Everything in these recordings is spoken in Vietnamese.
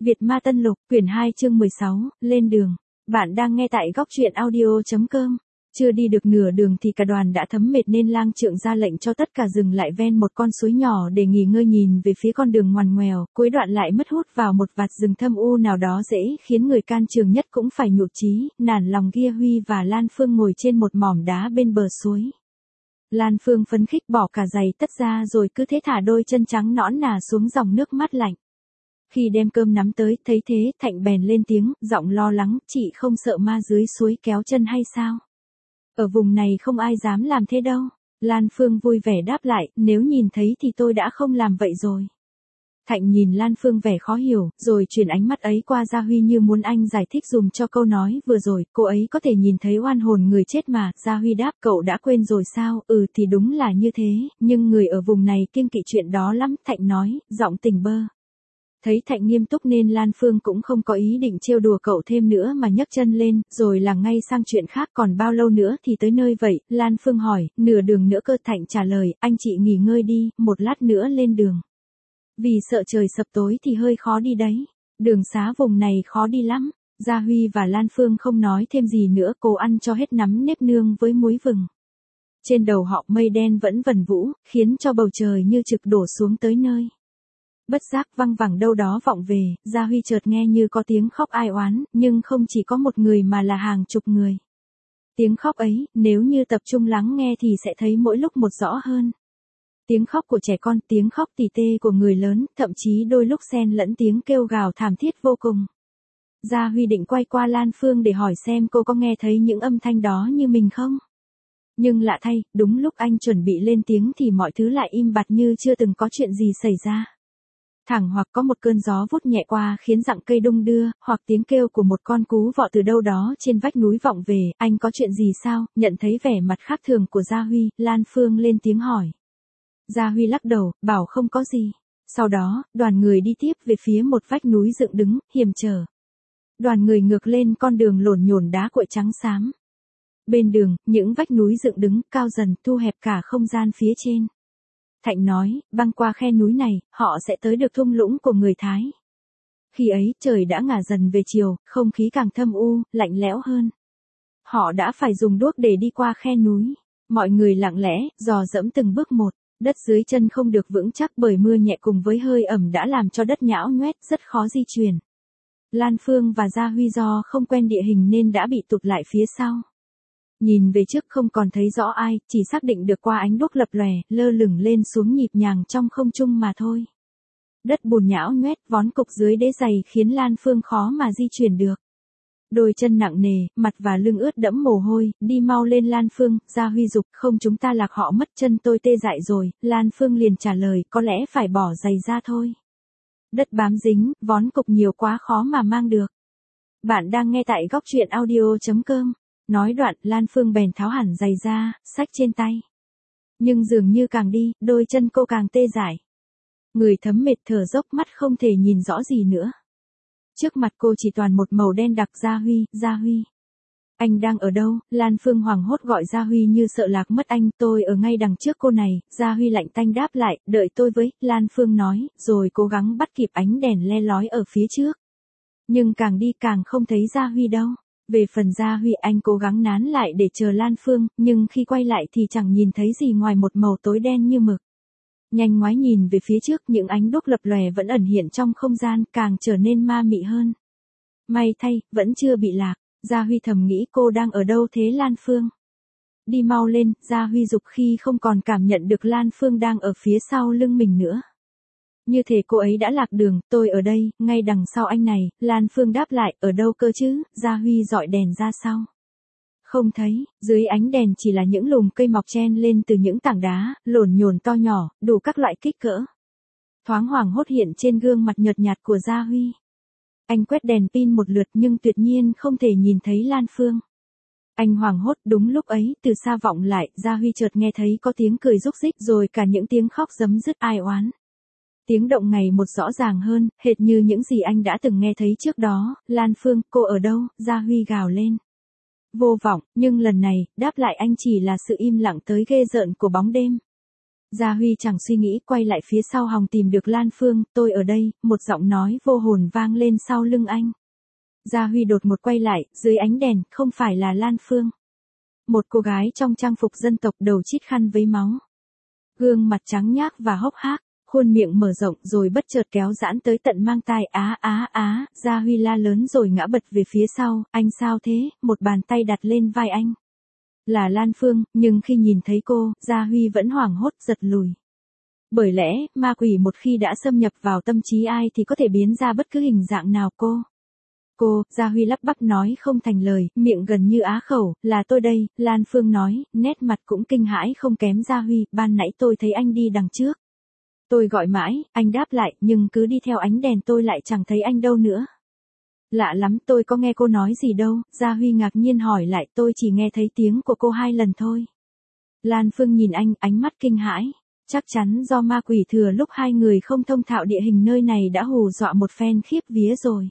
Việt Ma Tân Lục, quyển 2 chương 16, lên đường. Bạn đang nghe tại góc truyện audio.com. Chưa đi được nửa đường thì cả đoàn đã thấm mệt nên lang trượng ra lệnh cho tất cả dừng lại ven một con suối nhỏ để nghỉ ngơi, nhìn về phía con đường ngoằn ngoèo, cuối đoạn lại mất hút vào một vạt rừng thâm u nào đó dễ khiến người can trường nhất cũng phải nhụt chí, nản lòng kia. Huy và Lan Phương ngồi trên một mỏm đá bên bờ suối. Lan Phương phấn khích bỏ cả giày tất ra rồi cứ thế thả đôi chân trắng nõn nà xuống dòng nước mát lạnh. Khi đem cơm nắm tới, thấy thế, Thạnh bèn lên tiếng, giọng lo lắng, chị không sợ ma dưới suối kéo chân hay sao? Ở vùng này không ai dám làm thế đâu. Lan Phương vui vẻ đáp lại, nếu nhìn thấy thì tôi đã không làm vậy rồi. Thạnh nhìn Lan Phương vẻ khó hiểu, rồi chuyển ánh mắt ấy qua Gia Huy như muốn anh giải thích dùm cho câu nói vừa rồi. Cô ấy có thể nhìn thấy oan hồn người chết mà. Gia Huy đáp, cậu đã quên rồi sao? Ừ thì đúng là như thế, nhưng người ở vùng này kiêng kỵ chuyện đó lắm. Thạnh nói, giọng tỉnh bơ. Thấy Thạnh nghiêm túc nên Lan Phương cũng không có ý định trêu đùa cậu thêm nữa mà nhấc chân lên, rồi là ngay sang chuyện khác. Còn bao lâu nữa thì tới nơi vậy? Lan Phương hỏi. Nửa đường nữa cơ. Thạnh trả lời, anh chị nghỉ ngơi đi, một lát nữa lên đường. Vì sợ trời sập tối thì hơi khó đi đấy. Đường xá vùng này khó đi lắm. Gia Huy và Lan Phương không nói thêm gì nữa, cố ăn cho hết nắm nếp nương với muối vừng. Trên đầu họ mây đen vẫn vần vũ, khiến cho bầu trời như trực đổ xuống tới nơi. Bất giác văng vẳng đâu đó vọng về, Gia Huy chợt nghe như có tiếng khóc ai oán, nhưng không chỉ có một người mà là hàng chục người. Tiếng khóc ấy, nếu như tập trung lắng nghe thì sẽ thấy mỗi lúc một rõ hơn. Tiếng khóc của trẻ con, tiếng khóc tỉ tê của người lớn, thậm chí đôi lúc xen lẫn tiếng kêu gào thảm thiết vô cùng. Gia Huy định quay qua Lan Phương để hỏi xem cô có nghe thấy những âm thanh đó như mình không? Nhưng lạ thay, đúng lúc anh chuẩn bị lên tiếng thì mọi thứ lại im bặt như chưa từng có chuyện gì xảy ra. Thẳng hoặc có một cơn gió vút nhẹ qua khiến rặng cây đung đưa, hoặc tiếng kêu của một con cú vọ từ đâu đó trên vách núi vọng về. Anh có chuyện gì sao? Nhận thấy vẻ mặt khác thường của Gia Huy, Lan Phương lên tiếng hỏi. Gia Huy lắc đầu, bảo không có gì. Sau đó, đoàn người đi tiếp về phía một vách núi dựng đứng, hiểm trở. Đoàn người ngược lên con đường lổn nhổn đá cuội trắng xám. Bên đường, những vách núi dựng đứng, cao dần, thu hẹp cả không gian phía trên. Thạnh nói, băng qua khe núi này, họ sẽ tới được thung lũng của người Thái. Khi ấy, trời đã ngả dần về chiều, không khí càng thâm u, lạnh lẽo hơn. Họ đã phải dùng đuốc để đi qua khe núi. Mọi người lặng lẽ, dò dẫm từng bước một. Đất dưới chân không được vững chắc bởi mưa nhẹ cùng với hơi ẩm đã làm cho đất nhão nhoét, rất khó di chuyển. Lan Phương và Gia Huy do không quen địa hình nên đã bị tụt lại phía sau. Nhìn về trước không còn thấy rõ ai, chỉ xác định được qua ánh đuốc lập lòe, lơ lửng lên xuống nhịp nhàng trong không trung mà thôi. Đất bùn nhão nhoét, vón cục dưới đế giày khiến Lan Phương khó mà di chuyển được. Đôi chân nặng nề, mặt và lưng ướt đẫm mồ hôi, đi mau lên Lan Phương. Gia Huy giục, không chúng ta lạc họ mất, chân tôi tê dại rồi. Lan Phương liền trả lời, có lẽ phải bỏ giày ra thôi. Đất bám dính, vón cục nhiều quá khó mà mang được. Bạn đang nghe tại góc truyện audio.com. Nói đoạn, Lan Phương bèn tháo hẳn giày ra, xách trên tay. Nhưng dường như càng đi, đôi chân cô càng tê dại. Người thấm mệt thở dốc, mắt không thể nhìn rõ gì nữa. Trước mặt cô chỉ toàn một màu đen đặc. Gia Huy, Gia Huy. Anh đang ở đâu? Lan Phương hoảng hốt gọi Gia Huy như sợ lạc mất anh. Tôi ở ngay đằng trước cô này. Gia Huy lạnh tanh đáp lại, đợi tôi với. Lan Phương nói, rồi cố gắng bắt kịp ánh đèn le lói ở phía trước. Nhưng càng đi càng không thấy Gia Huy đâu. Về phần Gia Huy, anh cố gắng nán lại để chờ Lan Phương, nhưng khi quay lại thì chẳng nhìn thấy gì ngoài một màu tối đen như mực. Nhanh ngoái nhìn về phía trước, những ánh đuốc lập lòe vẫn ẩn hiện trong không gian, càng trở nên ma mị hơn. May thay, vẫn chưa bị lạc. Gia Huy thầm nghĩ, cô đang ở đâu thế Lan Phương? Đi mau lên, Gia Huy giục khi không còn cảm nhận được Lan Phương đang ở phía sau lưng mình nữa. Như thể cô ấy đã lạc đường. Tôi ở đây, ngay đằng sau anh này. Lan Phương đáp lại, ở đâu cơ chứ? Gia Huy dọi đèn ra sau. Không thấy, dưới ánh đèn chỉ là những lùm cây mọc chen lên từ những tảng đá, lổn nhổn to nhỏ, đủ các loại kích cỡ. Thoáng hoảng hốt hiện trên gương mặt nhợt nhạt của Gia Huy. Anh quét đèn pin một lượt nhưng tuyệt nhiên không thể nhìn thấy Lan Phương. Anh hoảng hốt, đúng lúc ấy, từ xa vọng lại, Gia Huy chợt nghe thấy có tiếng cười rúc rích rồi cả những tiếng khóc rấm rứt ai oán. Tiếng động ngày một rõ ràng hơn, hệt như những gì anh đã từng nghe thấy trước đó. Lan Phương, cô ở đâu? Gia Huy gào lên. Vô vọng, nhưng lần này, đáp lại anh chỉ là sự im lặng tới ghê rợn của bóng đêm. Gia Huy chẳng suy nghĩ quay lại phía sau hòng tìm được Lan Phương, tôi ở đây, một giọng nói vô hồn vang lên sau lưng anh. Gia Huy đột ngột quay lại, dưới ánh đèn, không phải là Lan Phương. Một cô gái trong trang phục dân tộc đầu chít khăn với máu. Gương mặt trắng nhác và hốc hác, khuôn miệng mở rộng rồi bất chợt kéo giãn tới tận mang tai Gia Huy la lớn rồi ngã bật về phía sau, anh sao thế, một bàn tay đặt lên vai anh. Là Lan Phương, nhưng khi nhìn thấy cô, Gia Huy vẫn hoảng hốt giật lùi. Bởi lẽ, ma quỷ một khi đã xâm nhập vào tâm trí ai thì có thể biến ra bất cứ hình dạng nào Cô, Gia Huy lắp bắp nói không thành lời, miệng gần như á khẩu, là tôi đây, Lan Phương nói, nét mặt cũng kinh hãi không kém Gia Huy, ban nãy tôi thấy anh đi đằng trước. Tôi gọi mãi, anh đáp lại, nhưng cứ đi theo ánh đèn tôi lại chẳng thấy anh đâu nữa. Lạ lắm, tôi có nghe cô nói gì đâu, Gia Huy ngạc nhiên hỏi lại, tôi chỉ nghe thấy tiếng của cô 2 lần thôi. Lan Phương nhìn anh, ánh mắt kinh hãi. Chắc chắn do ma quỷ thừa lúc 2 người không thông thạo địa hình nơi này đã hù dọa một phen khiếp vía rồi.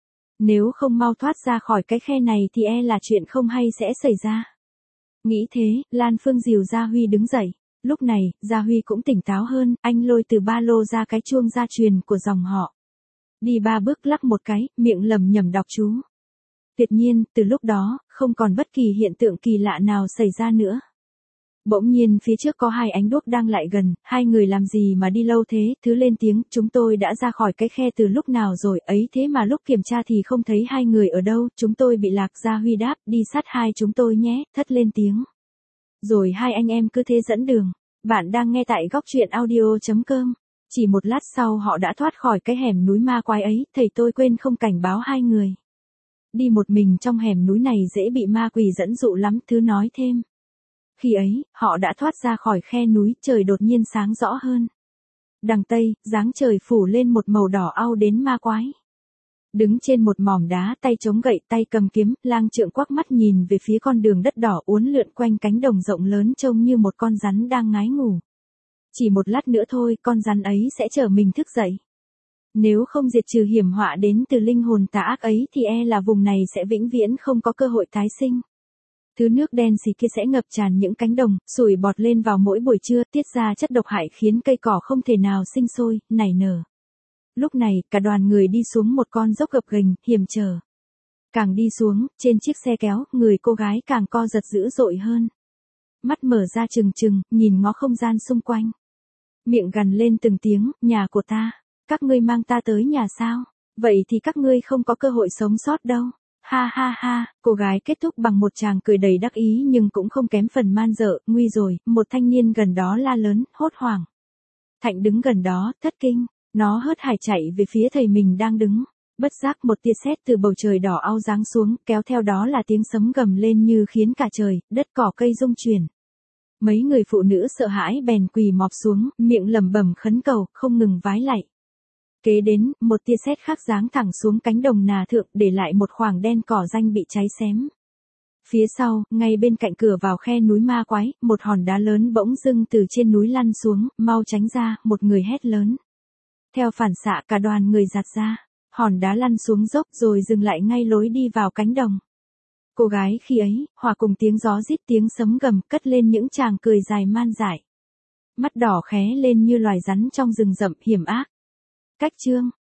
Nếu không mau thoát ra khỏi cái khe này thì e là chuyện không hay sẽ xảy ra. Nghĩ thế, Lan Phương dìu Gia Huy đứng dậy. Lúc này, Gia Huy cũng tỉnh táo hơn, anh lôi từ ba lô ra cái chuông gia truyền của dòng họ. Đi 3 bước lắc một cái, miệng lẩm nhẩm đọc chú. Tuyệt nhiên, từ lúc đó, không còn bất kỳ hiện tượng kỳ lạ nào xảy ra nữa. Bỗng nhiên phía trước có 2 ánh đuốc đang lại gần, 2 người làm gì mà đi lâu thế, thứ lên tiếng, chúng tôi đã ra khỏi cái khe từ lúc nào rồi, ấy thế mà lúc kiểm tra thì không thấy 2 người ở đâu, chúng tôi bị lạc. Gia Huy đáp, đi sát 2 chúng tôi nhé, thất lên tiếng. Rồi 2 anh em cứ thế dẫn đường. Bạn đang nghe tại góc truyện audio.com. Chỉ một lát sau họ đã thoát khỏi cái hẻm núi ma quái ấy, thầy tôi quên không cảnh báo 2 người. Đi một mình trong hẻm núi này dễ bị ma quỷ dẫn dụ lắm, thứ nói thêm. Khi ấy, họ đã thoát ra khỏi khe núi, trời đột nhiên sáng rõ hơn. Đằng Tây, dáng trời phủ lên một màu đỏ au đến ma quái. Đứng trên một mỏm đá, tay chống gậy, tay cầm kiếm, Lang Trượng quắc mắt nhìn về phía con đường đất đỏ uốn lượn quanh cánh đồng rộng lớn trông như một con rắn đang ngái ngủ. Chỉ một lát nữa thôi, con rắn ấy sẽ chở mình thức dậy. Nếu không diệt trừ hiểm họa đến từ linh hồn tà ác ấy thì e là vùng này sẽ vĩnh viễn không có cơ hội tái sinh. Thứ nước đen xì kia sẽ ngập tràn những cánh đồng, sủi bọt lên vào mỗi buổi trưa, tiết ra chất độc hại khiến cây cỏ không thể nào sinh sôi, nảy nở. Lúc này, cả đoàn người đi xuống một con dốc gập ghềnh, hiểm trở. Càng đi xuống, trên chiếc xe kéo, người cô gái càng co giật dữ dội hơn. Mắt mở ra trừng trừng, nhìn ngó không gian xung quanh. Miệng gằn lên từng tiếng, nhà của ta. Các ngươi mang ta tới nhà sao? Vậy thì các ngươi không có cơ hội sống sót đâu. Ha ha ha, cô gái kết thúc bằng một tràng cười đầy đắc ý nhưng cũng không kém phần man dợ, nguy rồi, một thanh niên gần đó la lớn, hốt hoảng. Thạnh đứng gần đó, thất kinh, nó hớt hải chạy về phía thầy mình đang đứng. Bất giác một tia sét từ bầu trời đỏ au giáng xuống, kéo theo đó là tiếng sấm gầm lên như khiến cả trời, đất cỏ cây rung chuyển. Mấy người phụ nữ sợ hãi bèn quỳ mọp xuống, miệng lẩm bẩm khấn cầu, không ngừng vái lạy. Kế đến, một tia sét khác giáng thẳng xuống cánh đồng nà thượng, để lại một khoảng đen cỏ ranh bị cháy xém. Phía sau, ngay bên cạnh cửa vào khe núi ma quái, một hòn đá lớn bỗng dưng từ trên núi lăn xuống, mau tránh ra, một người hét lớn. Theo phản xạ cả đoàn người giạt ra, hòn đá lăn xuống dốc rồi dừng lại ngay lối đi vào cánh đồng. Cô gái khi ấy, hòa cùng tiếng gió rít tiếng sấm gầm, cất lên những tràng cười dài man dại. Mắt đỏ khé lên như loài rắn trong rừng rậm hiểm ác. Cách chương